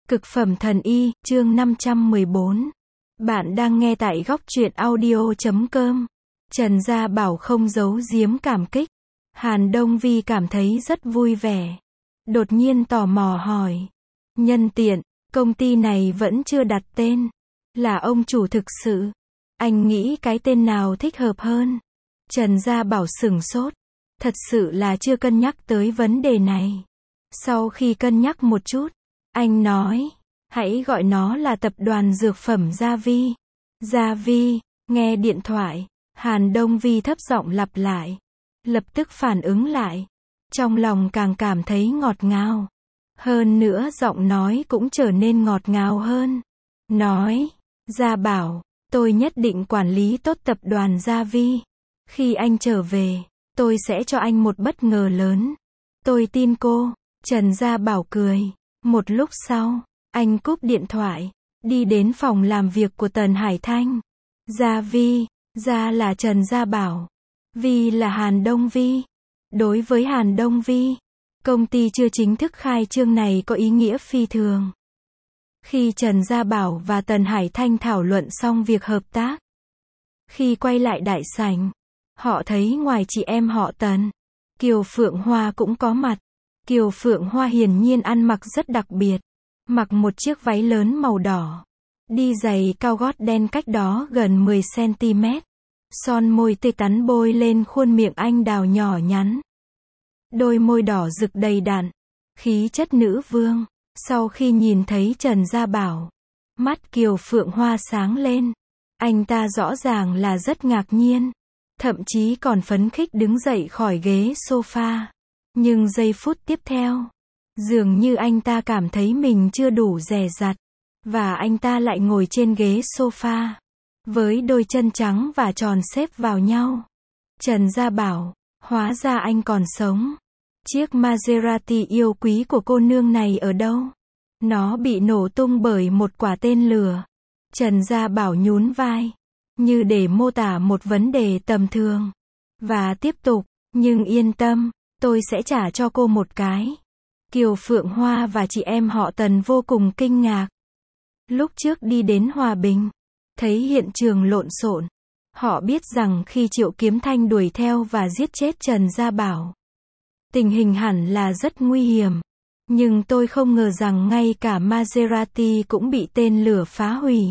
Cực phẩm thần y, chương 514. Bạn đang nghe tại góc truyện audio.com. Trần Gia Bảo không giấu giếm cảm kích. Hàn Đông Vi cảm thấy rất vui vẻ. Đột nhiên tò mò hỏi. Nhân tiện, công ty này vẫn chưa đặt tên. Là ông chủ thực sự. Anh nghĩ cái tên nào thích hợp hơn? Trần Gia Bảo sửng sốt. Thật sự là chưa cân nhắc tới vấn đề này. Sau khi cân nhắc một chút, anh nói, hãy gọi nó là tập đoàn dược phẩm Gia Vi. Gia Vi, nghe điện thoại, Hàn Đông Vi thấp giọng lặp lại. Lập tức phản ứng lại. Trong lòng càng cảm thấy ngọt ngào. Hơn nữa giọng nói cũng trở nên ngọt ngào hơn. Nói, Gia Bảo, tôi nhất định quản lý tốt tập đoàn Gia Vi. Khi anh trở về, tôi sẽ cho anh một bất ngờ lớn. Tôi tin cô. Trần Gia Bảo cười. Một lúc sau, anh cúp điện thoại, đi đến phòng làm việc của Tần Hải Thanh. Gia Vi, Gia là Trần Gia Bảo, Vi là Hàn Đông Vi. Đối với Hàn Đông Vi, công ty chưa chính thức khai trương này có ý nghĩa phi thường. Khi Trần Gia Bảo và Tần Hải Thanh thảo luận xong việc hợp tác, khi quay lại đại sảnh, họ thấy ngoài chị em họ Tần, Kiều Phượng Hoa cũng có mặt. Kiều Phượng Hoa hiển nhiên ăn mặc rất đặc biệt, mặc một chiếc váy lớn màu đỏ, đi giày cao gót đen cách đó gần 10 cm, son môi tươi tắn bôi lên khuôn miệng anh đào nhỏ nhắn. Đôi môi đỏ rực đầy đặn, khí chất nữ vương. Sau khi nhìn thấy Trần Gia Bảo, mắt Kiều Phượng Hoa sáng lên. Anh ta rõ ràng là rất ngạc nhiên, thậm chí còn phấn khích đứng dậy khỏi ghế sofa. Nhưng giây phút tiếp theo, dường như anh ta cảm thấy mình chưa đủ dè dặt, và anh ta lại ngồi trên ghế sofa, với đôi chân trắng và tròn xếp vào nhau. Trần Gia Bảo, hóa ra anh còn sống. Chiếc Maserati yêu quý của cô nương này ở đâu? Nó bị nổ tung bởi một quả tên lửa. Trần Gia Bảo nhún vai, như để mô tả một vấn đề tầm thường. Và tiếp tục, nhưng yên tâm, tôi sẽ trả cho cô một cái. Kiều Phượng Hoa và chị em họ Tần vô cùng kinh ngạc. Lúc trước đi đến Hòa Bình, thấy hiện trường lộn xộn. Họ biết rằng khi Triệu Kiếm Thanh đuổi theo và giết chết Trần Gia Bảo, tình hình hẳn là rất nguy hiểm. Nhưng tôi không ngờ rằng ngay cả Maserati cũng bị tên lửa phá hủy.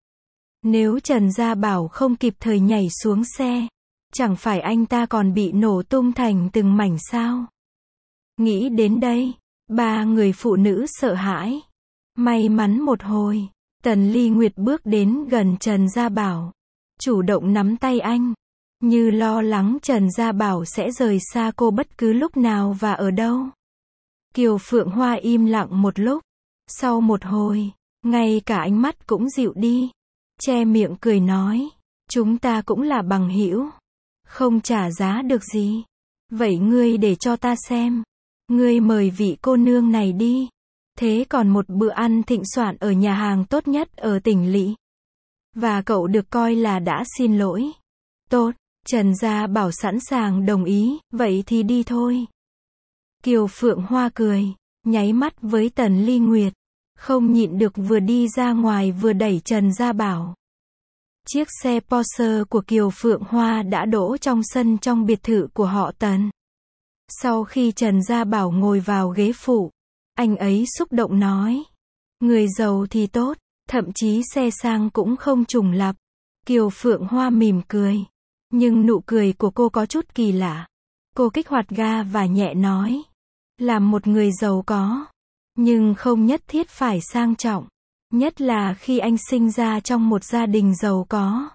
Nếu Trần Gia Bảo không kịp thời nhảy xuống xe, chẳng phải anh ta còn bị nổ tung thành từng mảnh sao? Nghĩ đến đây, ba người phụ nữ sợ hãi. May mắn một hồi, Tần Ly Nguyệt bước đến gần Trần Gia Bảo, chủ động nắm tay anh, như lo lắng Trần Gia Bảo sẽ rời xa cô bất cứ lúc nào và ở đâu. Kiều Phượng Hoa im lặng một lúc, sau một hồi, ngay cả ánh mắt cũng dịu đi, che miệng cười nói, chúng ta cũng là bằng hữu. Không trả giá được gì. Vậy ngươi để cho ta xem. Ngươi mời vị cô nương này đi. Thế còn một bữa ăn thịnh soạn ở nhà hàng tốt nhất ở tỉnh lỵ. Và cậu được coi là đã xin lỗi. Tốt, Trần Gia Bảo sẵn sàng đồng ý, vậy thì đi thôi. Kiều Phượng Hoa cười, nháy mắt với Tần Ly Nguyệt. Không nhịn được vừa đi ra ngoài vừa đẩy Trần Gia Bảo. Chiếc xe Porsche của Kiều Phượng Hoa đã đỗ trong sân trong biệt thự của họ Tần. Sau khi Trần Gia Bảo ngồi vào ghế phụ, anh ấy xúc động nói. Người giàu thì tốt, thậm chí xe sang cũng không trùng lặp. Kiều Phượng Hoa mỉm cười. Nhưng nụ cười của cô có chút kỳ lạ. Cô kích hoạt ga và nhẹ nói. Làm một người giàu có, nhưng không nhất thiết phải sang trọng. Nhất là khi anh sinh ra trong một gia đình giàu có.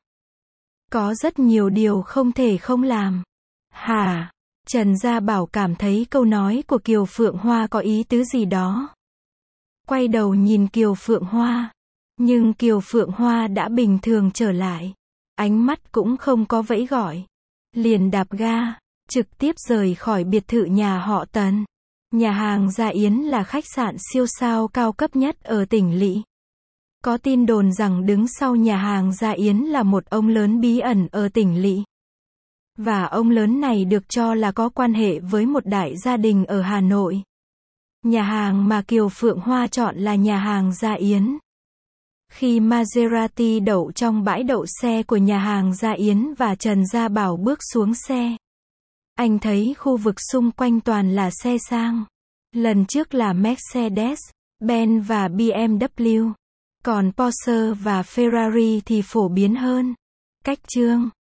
Có rất nhiều điều không thể không làm. Hả? Trần Gia Bảo cảm thấy câu nói của Kiều Phượng Hoa có ý tứ gì đó. Quay đầu nhìn Kiều Phượng Hoa. Nhưng Kiều Phượng Hoa đã bình thường trở lại. Ánh mắt cũng không có vẫy gọi. Liền đạp ga, trực tiếp rời khỏi biệt thự nhà họ Tần. Nhà hàng Gia Yến là khách sạn siêu sao cao cấp nhất ở tỉnh lỵ. Có tin đồn rằng đứng sau nhà hàng Gia Yến là một ông lớn bí ẩn ở tỉnh lỵ. Và ông lớn này được cho là có quan hệ với một đại gia đình ở Hà Nội. Nhà hàng mà Kiều Phượng Hoa chọn là nhà hàng Gia Yến. Khi Maserati đậu trong bãi đậu xe của nhà hàng Gia Yến và Trần Gia Bảo bước xuống xe, anh thấy khu vực xung quanh toàn là xe sang. Lần trước là Mercedes, Benz và BMW. Còn Porsche và Ferrari thì phổ biến hơn. Cách chương